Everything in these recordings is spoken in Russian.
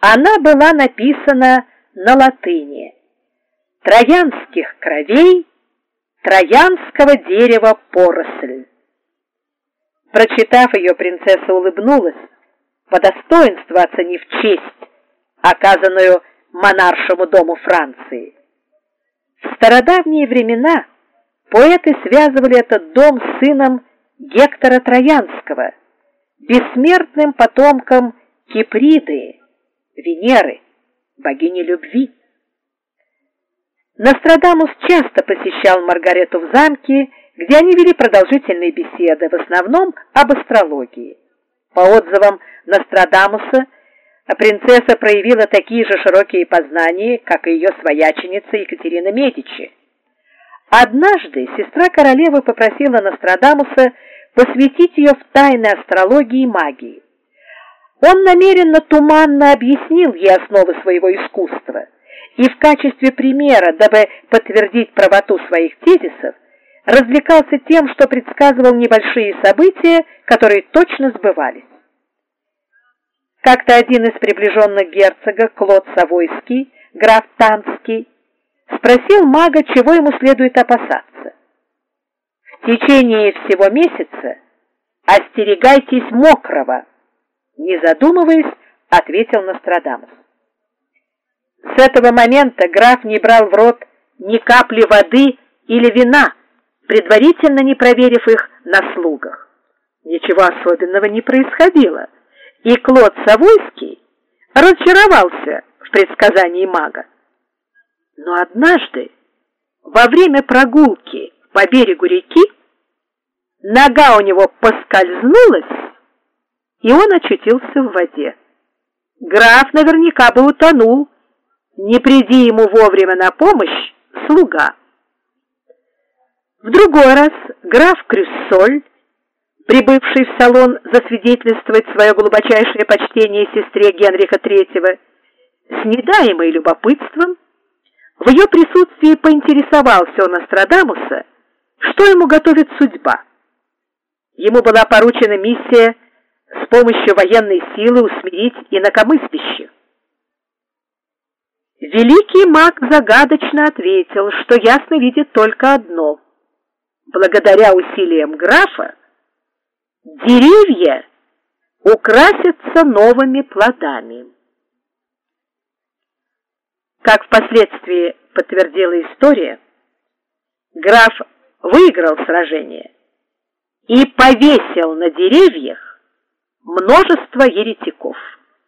Она была написана на латыни: «Троянских кровей, троянского дерева поросль». Прочитав ее, принцесса улыбнулась, по достоинству оценив честь, оказанную монаршему дому Франции. В стародавние времена поэты связывали этот дом с сыном Гектора Троянского, бессмертным потомком Киприды, Венеры, богини любви. Нострадамус часто посещал Маргарету в замке, где они вели продолжительные беседы, в основном об астрологии. По отзывам Нострадамуса, принцесса проявила такие же широкие познания, как и ее свояченица Екатерина Медичи. Однажды сестра королевы попросила Нострадамуса посвятить ее в тайны астрологии и магии. Он намеренно туманно объяснил ей основы своего искусства и в качестве примера, дабы подтвердить правоту своих тезисов, развлекался тем, что предсказывал небольшие события, которые точно сбывались. Как-то один из приближенных герцога, Клод Савойский, граф Танский, спросил мага, чего ему следует опасаться. «В течение всего месяца остерегайтесь мокрого», не задумываясь, ответил Нострадамус. С этого момента граф не брал в рот ни капли воды или вина, предварительно не проверив их на слугах. Ничего особенного не происходило, и Клод Савойский разочаровался в предсказании мага. Но однажды, во время прогулки по берегу реки, нога у него поскользнулась, и он очутился в воде. Граф наверняка бы утонул, не приди ему вовремя на помощь слуга. В другой раз граф Крюссоль, прибывший в салон засвидетельствовать свое глубочайшее почтение сестре Генриха III, с недаемой любопытством, в ее присутствии поинтересовался у Нострадамуса, что ему готовит судьба. Ему была поручена миссия с помощью военной силы усмирить инакомыслящих. Великий маг загадочно ответил, что ясно видит только одно: благодаря усилиям графа деревья украсятся новыми плодами. Как впоследствии подтвердила история, граф выиграл сражение и повесил на деревьях множество еретиков.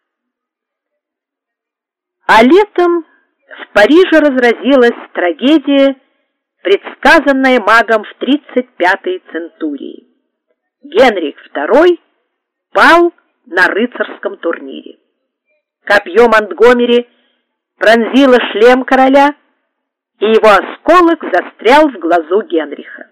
А летом в Париже разразилась трагедия, предсказанная магом в 35-й центурии. Генрих II пал на рыцарском турнире. Копье Монтгомери пронзило шлем короля, и его осколок застрял в глазу Генриха.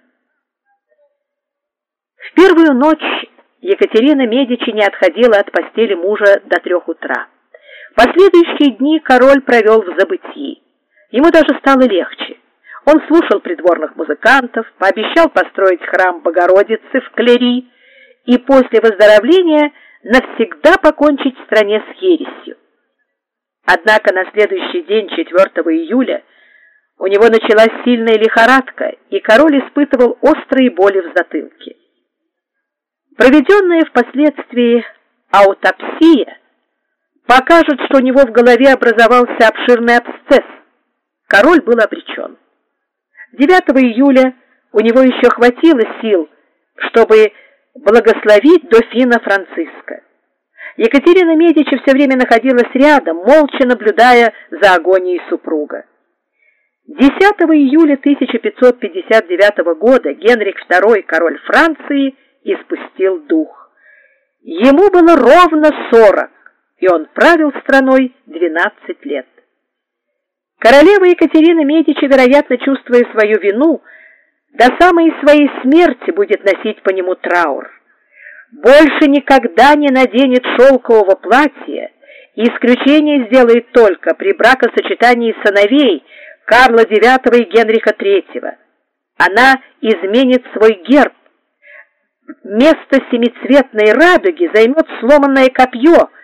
В первую ночь Екатерина Медичи не отходила от постели мужа до 3 утра. Последующие дни король провел в забытьи. Ему даже стало легче. Он слушал придворных музыкантов, пообещал построить храм Богородицы в Клери и после выздоровления навсегда покончить в стране с ересью. Однако на следующий день, 4 июля, у него началась сильная лихорадка, и король испытывал острые боли в затылке. Проведенная впоследствии аутопсия покажет, что у него в голове образовался обширный абсцесс. Король был обречен. 9 июля у него еще хватило сил, чтобы благословить дофина Франциска. Екатерина Медичи все время находилась рядом, молча наблюдая за агонией супруга. 10 июля 1559 года Генрих II, король Франции, испустил дух. Ему было ровно 40, и он правил страной 12 лет. Королева Екатерина Медичи, вероятно, чувствуя свою вину, до самой своей смерти будет носить по нему траур. Больше никогда не наденет шелкового платья, и исключение сделает только при бракосочетании сыновей Карла IX и Генриха III. Она изменит свой герб. Место семицветной радуги займет сломанное копье,